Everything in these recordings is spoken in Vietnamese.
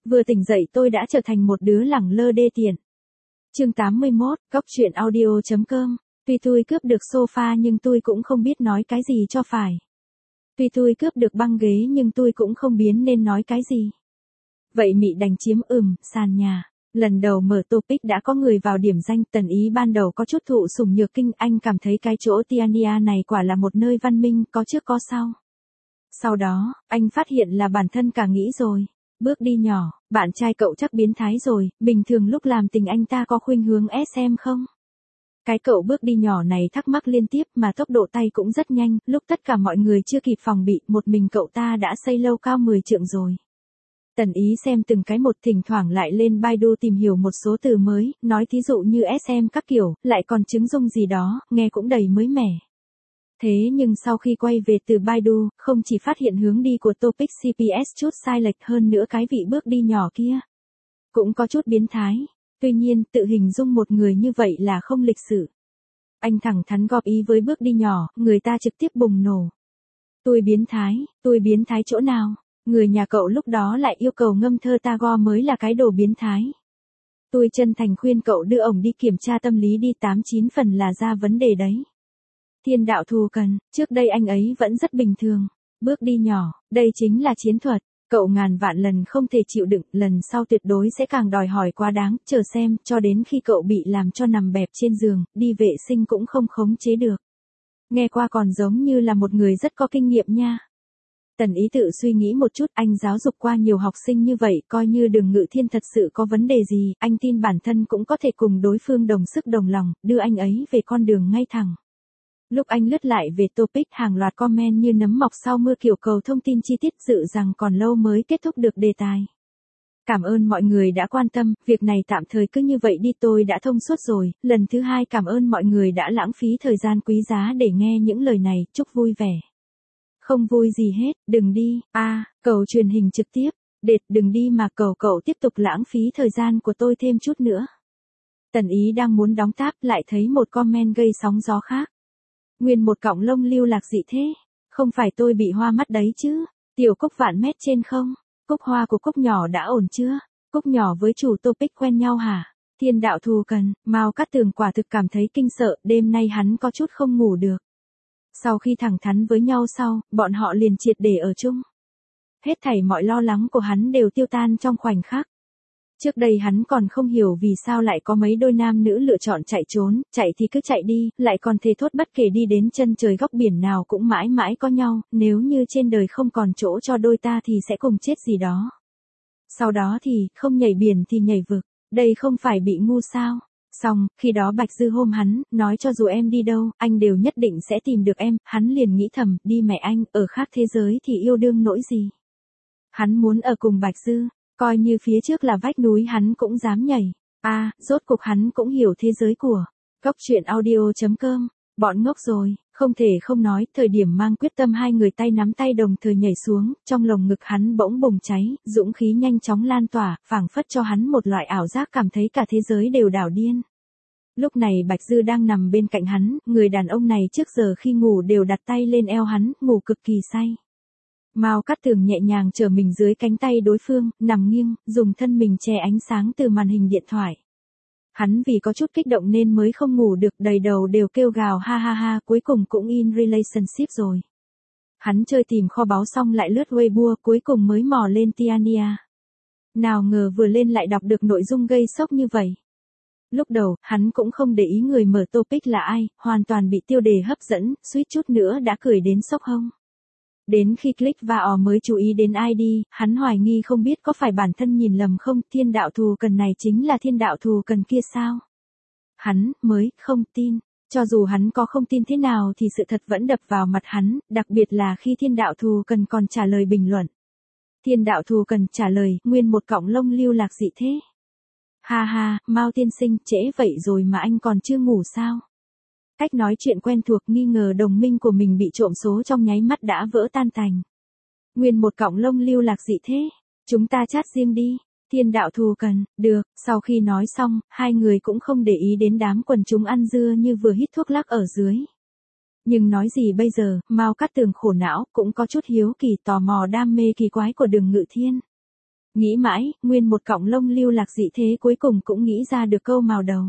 Vừa tỉnh dậy tôi đã trở thành một đứa lẳng lơ đê tiện. Chương 81, Góc truyện audio.com. Tuy tôi cướp được sofa nhưng tôi cũng không biết nói cái gì cho phải. Tuy tôi cướp được băng ghế nhưng tôi cũng không biết nên nói cái gì. Vậy mị đành chiếm sàn nhà. Lần đầu mở topic đã có người vào điểm danh. Tần Ý ban đầu có chút thụ sủng nhược kinh, anh cảm thấy cái chỗ Tiania này quả là một nơi văn minh, có trước có sau. Sau đó, anh phát hiện là bản thân cả nghĩ rồi. Bước đi nhỏ, bạn trai cậu chắc biến thái rồi, bình thường lúc làm tình anh ta có khuynh hướng SM không? Cái cậu bước đi nhỏ này thắc mắc liên tiếp mà tốc độ tay cũng rất nhanh, lúc tất cả mọi người chưa kịp phòng bị, một mình cậu ta đã xây lâu cao 10 trượng rồi. Tần Ý xem từng cái một, thỉnh thoảng lại lên Baidu tìm hiểu một số từ mới, nói thí dụ như SM các kiểu, lại còn chứng dung gì đó, nghe cũng đầy mới mẻ. Thế nhưng sau khi quay về từ Baidu, không chỉ phát hiện hướng đi của topic CPS chút sai lệch, hơn nữa cái vị bước đi nhỏ kia cũng có chút biến thái. Tuy nhiên, tự hình dung một người như vậy là không lịch sự. Anh thẳng thắn góp ý với bước đi nhỏ, người ta trực tiếp bùng nổ. Tôi biến thái chỗ nào? Người nhà cậu lúc đó lại yêu cầu ngâm thơ Tagore mới là cái đồ biến thái. Tôi chân thành khuyên cậu đưa ổng đi kiểm tra tâm lý đi, 89 phần là ra vấn đề đấy. Thiên đạo thù cần, trước đây anh ấy vẫn rất bình thường. Bước đi nhỏ, đây chính là chiến thuật. Cậu ngàn vạn lần không thể chịu đựng, lần sau tuyệt đối sẽ càng đòi hỏi quá đáng, chờ xem, cho đến khi cậu bị làm cho nằm bẹp trên giường, đi vệ sinh cũng không khống chế được. Nghe qua còn giống như là một người rất có kinh nghiệm nha. Tần Ý tự suy nghĩ một chút, anh giáo dục qua nhiều học sinh như vậy, coi như Đường Ngự Thiên thật sự có vấn đề gì, anh tin bản thân cũng có thể cùng đối phương đồng sức đồng lòng, đưa anh ấy về con đường ngay thẳng. Lúc anh lướt lại về topic, hàng loạt comment như nấm mọc sau mưa kiểu cầu thông tin chi tiết, dự rằng còn lâu mới kết thúc được đề tài. Cảm ơn mọi người đã quan tâm, việc này tạm thời cứ như vậy đi, tôi đã thông suốt rồi. Lần thứ 2 cảm ơn mọi người đã lãng phí thời gian quý giá để nghe những lời này, chúc vui vẻ. Không vui gì hết, đừng đi, cầu truyền hình trực tiếp, đừng đi mà cậu tiếp tục lãng phí thời gian của tôi thêm chút nữa. Tần Ý đang muốn đóng tab lại thấy một comment gây sóng gió khác. Nguyên một cọng lông lưu lạc dị thế, không phải tôi bị hoa mắt đấy chứ, tiểu Cúc vạn mét trên không, Cúc hoa của Cúc nhỏ đã ổn chưa, Cúc nhỏ với chủ topic quen nhau hả, thiên đạo thù cần, Mao Cát Tường quả thực cảm thấy kinh sợ, đêm nay hắn có chút không ngủ được. Sau khi thẳng thắn với nhau sau, bọn họ liền triệt để ở chung. Hết thảy mọi lo lắng của hắn đều tiêu tan trong khoảnh khắc. Trước đây hắn còn không hiểu vì sao lại có mấy đôi nam nữ lựa chọn chạy trốn, chạy thì cứ chạy đi, lại còn thề thốt bất kể đi đến chân trời góc biển nào cũng mãi mãi có nhau, nếu như trên đời không còn chỗ cho đôi ta thì sẽ cùng chết gì đó. Sau đó thì, không nhảy biển thì nhảy vực, đây không phải bị ngu sao? Xong, khi đó Bạch Dư hôm hắn, nói cho dù em đi đâu, anh đều nhất định sẽ tìm được em, hắn liền nghĩ thầm, đi mẹ anh, ở khác thế giới thì yêu đương nỗi gì. Hắn muốn ở cùng Bạch Dư. Coi như phía trước là vách núi hắn cũng dám nhảy. Rốt cục hắn cũng hiểu thế giới của Góc truyện audio.com. Bọn ngốc rồi, không thể không nói, thời điểm mang quyết tâm hai người tay nắm tay đồng thời nhảy xuống, trong lồng ngực hắn bỗng bùng cháy, dũng khí nhanh chóng lan tỏa, phảng phất cho hắn một loại ảo giác cảm thấy cả thế giới đều đảo điên. Lúc này Bạch Dư đang nằm bên cạnh hắn, người đàn ông này trước giờ khi ngủ đều đặt tay lên eo hắn, ngủ cực kỳ say. Mao Cát Tường nhẹ nhàng trở mình dưới cánh tay đối phương, nằm nghiêng, dùng thân mình che ánh sáng từ màn hình điện thoại. Hắn vì có chút kích động nên mới không ngủ được, đầy đầu đều kêu gào ha ha ha, cuối cùng cũng in relationship rồi. Hắn chơi tìm kho báu xong lại lướt Weibo, cuối cùng mới mò lên Tiania. Nào ngờ vừa lên lại đọc được nội dung gây sốc như vậy. Lúc đầu, hắn cũng không để ý người mở topic là ai, hoàn toàn bị tiêu đề hấp dẫn, suýt chút nữa đã cười đến sốc hông. Đến khi click vào mới chú ý đến ID, hắn hoài nghi không biết có phải bản thân nhìn lầm không, thiên đạo thù cần này chính là thiên đạo thù cần kia sao? Hắn mới không tin, cho dù hắn có không tin thế nào thì sự thật vẫn đập vào mặt hắn, đặc biệt là khi thiên đạo thù cần còn trả lời bình luận. Thiên đạo thù cần trả lời, nguyên một cọng lông lưu lạc dị thế. Ha ha, Mao tiên sinh, trễ vậy rồi mà anh còn chưa ngủ sao? Cách nói chuyện quen thuộc, nghi ngờ đồng minh của mình bị trộm số trong nháy mắt đã vỡ tan tành. Nguyên một cọng lông lưu lạc dị thế. Chúng ta chat riêng đi. Thiên đạo thù cần, được. Sau khi nói xong, hai người cũng không để ý đến đám quần chúng ăn dưa như vừa hít thuốc lắc ở dưới. Nhưng nói gì bây giờ, Mao Cát Tường khổ não, cũng có chút hiếu kỳ tò mò đam mê kỳ quái của Đường Ngự Thiên. Nghĩ mãi, nguyên một cọng lông lưu lạc dị thế cuối cùng cũng nghĩ ra được câu mào đầu.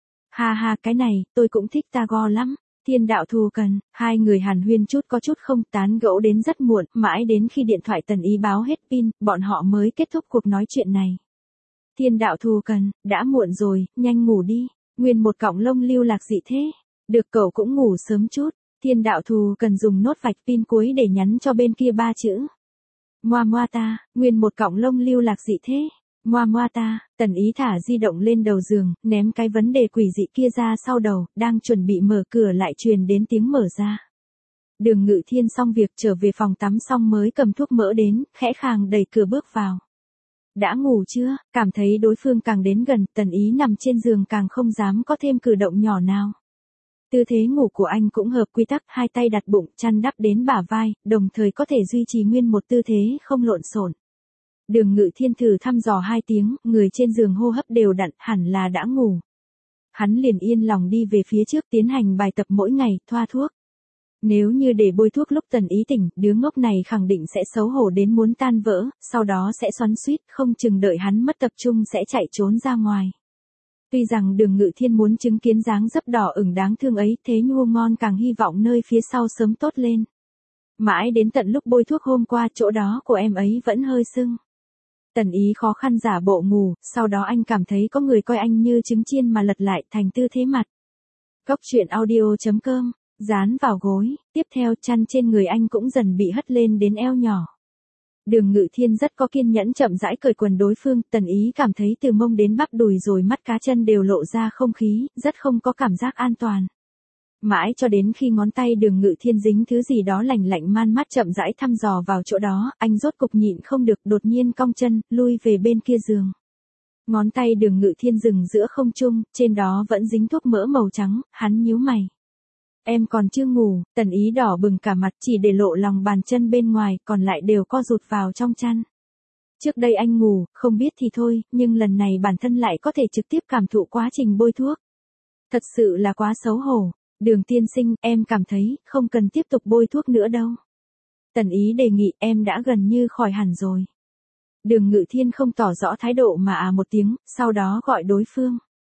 Ha ha, cái này, tôi cũng thích Tagore lắm. Thiên đạo thù cần, hai người hàn huyên chút có chút không, tán gẫu đến rất muộn, mãi đến khi điện thoại Tần Ý báo hết pin, bọn họ mới kết thúc cuộc nói chuyện này. Thiên đạo thù cần, đã muộn rồi, nhanh ngủ đi. Nguyên một cọng lông lưu lạc dị thế. Được, cậu cũng ngủ sớm chút. Thiên đạo thù cần dùng nốt vạch pin cuối để nhắn cho bên kia 3 chữ. Moa moa ta, nguyên một cọng lông lưu lạc dị thế. Moa moa ta, Tần Ý thả di động lên đầu giường, ném cái vấn đề quỷ dị kia ra sau đầu, đang chuẩn bị mở cửa lại truyền đến tiếng mở ra. Đường Ngự Thiên xong việc trở về phòng tắm xong mới cầm thuốc mỡ đến, khẽ khàng đẩy cửa bước vào. Đã ngủ chưa? Cảm thấy đối phương càng đến gần, Tần Ý nằm trên giường càng không dám có thêm cử động nhỏ nào. Tư thế ngủ của anh cũng hợp quy tắc, hai tay đặt bụng, chăn đắp đến bả vai, đồng thời có thể duy trì nguyên một tư thế không lộn xộn. Đường Ngự Thiên thử thăm dò 2 tiếng, người trên giường hô hấp đều đặn, hẳn là đã ngủ. Hắn liền yên lòng đi về phía trước tiến hành bài tập mỗi ngày, thoa thuốc. Nếu như để bôi thuốc lúc Tần Ý tỉnh, đứa ngốc này khẳng định sẽ xấu hổ đến muốn tan vỡ, sau đó sẽ xoắn xuýt, không chừng đợi hắn mất tập trung sẽ chạy trốn ra ngoài. Tuy rằng Đường Ngự Thiên muốn chứng kiến dáng dấp đỏ ửng đáng thương ấy, thế Nhu Ngon càng hy vọng nơi phía sau sớm tốt lên. Mãi đến tận lúc bôi thuốc hôm qua, chỗ đó của em ấy vẫn hơi sưng. Tần Ý khó khăn giả bộ ngủ, sau đó anh cảm thấy có người coi anh như trứng chiên mà lật lại thành tư thế mặt. Cốc truyện audio.com, dán vào gối, tiếp theo chăn trên người anh cũng dần bị hất lên đến eo nhỏ. Đường Ngự Thiên rất có kiên nhẫn chậm rãi cởi quần đối phương, Tần Ý cảm thấy từ mông đến bắp đùi rồi mắt cá chân đều lộ ra không khí, rất không có cảm giác an toàn. Mãi cho đến khi ngón tay Đường Ngự Thiên dính thứ gì đó lạnh lạnh man mát chậm rãi thăm dò vào chỗ đó, anh rốt cục nhịn không được đột nhiên cong chân, lui về bên kia giường. Ngón tay Đường Ngự Thiên dừng giữa không trung, trên đó vẫn dính thuốc mỡ màu trắng, hắn nhíu mày. Em còn chưa ngủ, Tần Ý đỏ bừng cả mặt chỉ để lộ lòng bàn chân bên ngoài, còn lại đều co rụt vào trong chăn. Trước đây anh ngủ, không biết thì thôi, nhưng lần này bản thân lại có thể trực tiếp cảm thụ quá trình bôi thuốc. Thật sự là quá xấu hổ. Đường tiên sinh, em cảm thấy, không cần tiếp tục bôi thuốc nữa đâu. Tần Ý đề nghị, em đã gần như khỏi hẳn rồi. Đường Ngự Thiên không tỏ rõ thái độ mà một tiếng, sau đó gọi đối phương.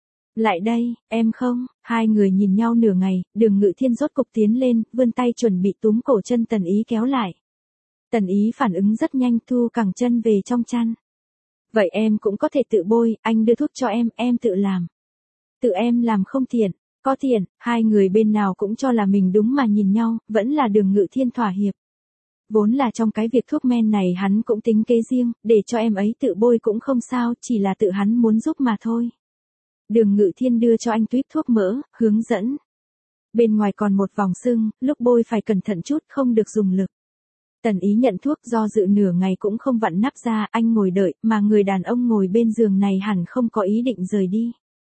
Lại đây, em không, hai người nhìn nhau nửa ngày, Đường Ngự Thiên rốt cục tiến lên, vươn tay chuẩn bị túm cổ chân Tần Ý kéo lại. Tần Ý phản ứng rất nhanh, thu cẳng chân về trong chăn. Vậy em cũng có thể tự bôi, anh đưa thuốc cho em tự làm. Tự em làm không tiện. Có tiền, hai người bên nào cũng cho là mình đúng mà nhìn nhau, vẫn là Đường Ngự Thiên thỏa hiệp. Vốn là trong cái việc thuốc men này hắn cũng tính kế riêng, để cho em ấy tự bôi cũng không sao, chỉ là tự hắn muốn giúp mà thôi. Đường Ngự Thiên đưa cho anh tuýp thuốc mỡ, hướng dẫn. Bên ngoài còn một vòng sưng, lúc bôi phải cẩn thận chút, không được dùng lực. Tần Ý nhận thuốc do dự nửa ngày cũng không vặn nắp ra, anh ngồi đợi, mà người đàn ông ngồi bên giường này hẳn không có ý định rời đi.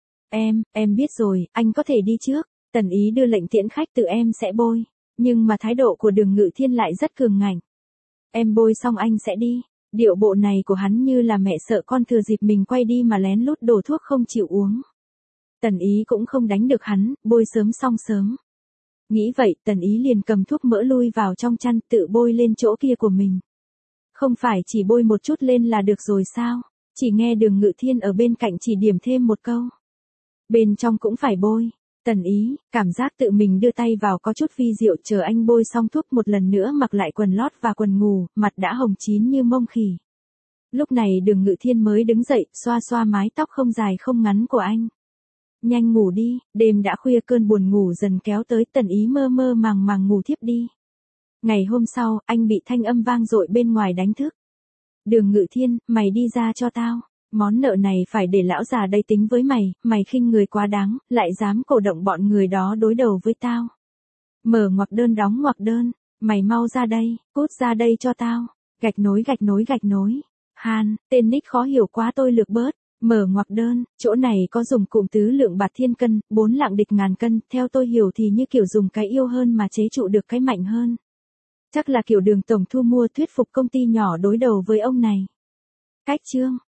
Em biết rồi, anh có thể đi trước. Tần Ý đưa lệnh tiễn khách, tự em sẽ bôi. Nhưng mà thái độ của Đường Ngự Thiên lại rất cường ngạnh. Em bôi xong anh sẽ đi. Điệu bộ này của hắn như là mẹ sợ con thừa dịp mình quay đi mà lén lút đổ thuốc không chịu uống. Tần Ý cũng không đánh được hắn, bôi sớm xong sớm. Nghĩ vậy, Tần Ý liền cầm thuốc mỡ lui vào trong chăn, tự bôi lên chỗ kia của mình. Không phải chỉ bôi một chút lên là được rồi sao? Chỉ nghe Đường Ngự Thiên ở bên cạnh chỉ điểm thêm một câu. Bên trong cũng phải bôi. Tần Ý, cảm giác tự mình đưa tay vào có chút vi diệu, chờ anh bôi xong thuốc một lần nữa mặc lại quần lót và quần ngủ, mặt đã hồng chín như mông khỉ. Lúc này Đường Ngự Thiên mới đứng dậy, xoa xoa mái tóc không dài không ngắn của anh. Nhanh ngủ đi, đêm đã khuya cơn buồn ngủ dần kéo tới, Tần Ý mơ mơ màng màng ngủ thiếp đi. Ngày hôm sau, anh bị thanh âm vang dội bên ngoài đánh thức. Đường Ngự Thiên, mày đi ra cho tao. Món nợ này phải để lão già đây tính với mày khinh người quá đáng, lại dám cổ động bọn người đó đối đầu với tao. Mở ngoặc đơn đóng ngoặc đơn, mày mau ra đây, cút ra đây cho tao. Gạch nối. Han, tên nick khó hiểu quá tôi lược bớt. Mở ngoặc đơn, chỗ này có dùng cụm tứ lượng bạt thiên cân, 4 lạng địch ngàn cân, theo tôi hiểu thì như kiểu dùng cái yêu hơn mà chế trụ được cái mạnh hơn. Chắc là kiểu Đường tổng thu mua thuyết phục công ty nhỏ đối đầu với ông này. Cách chương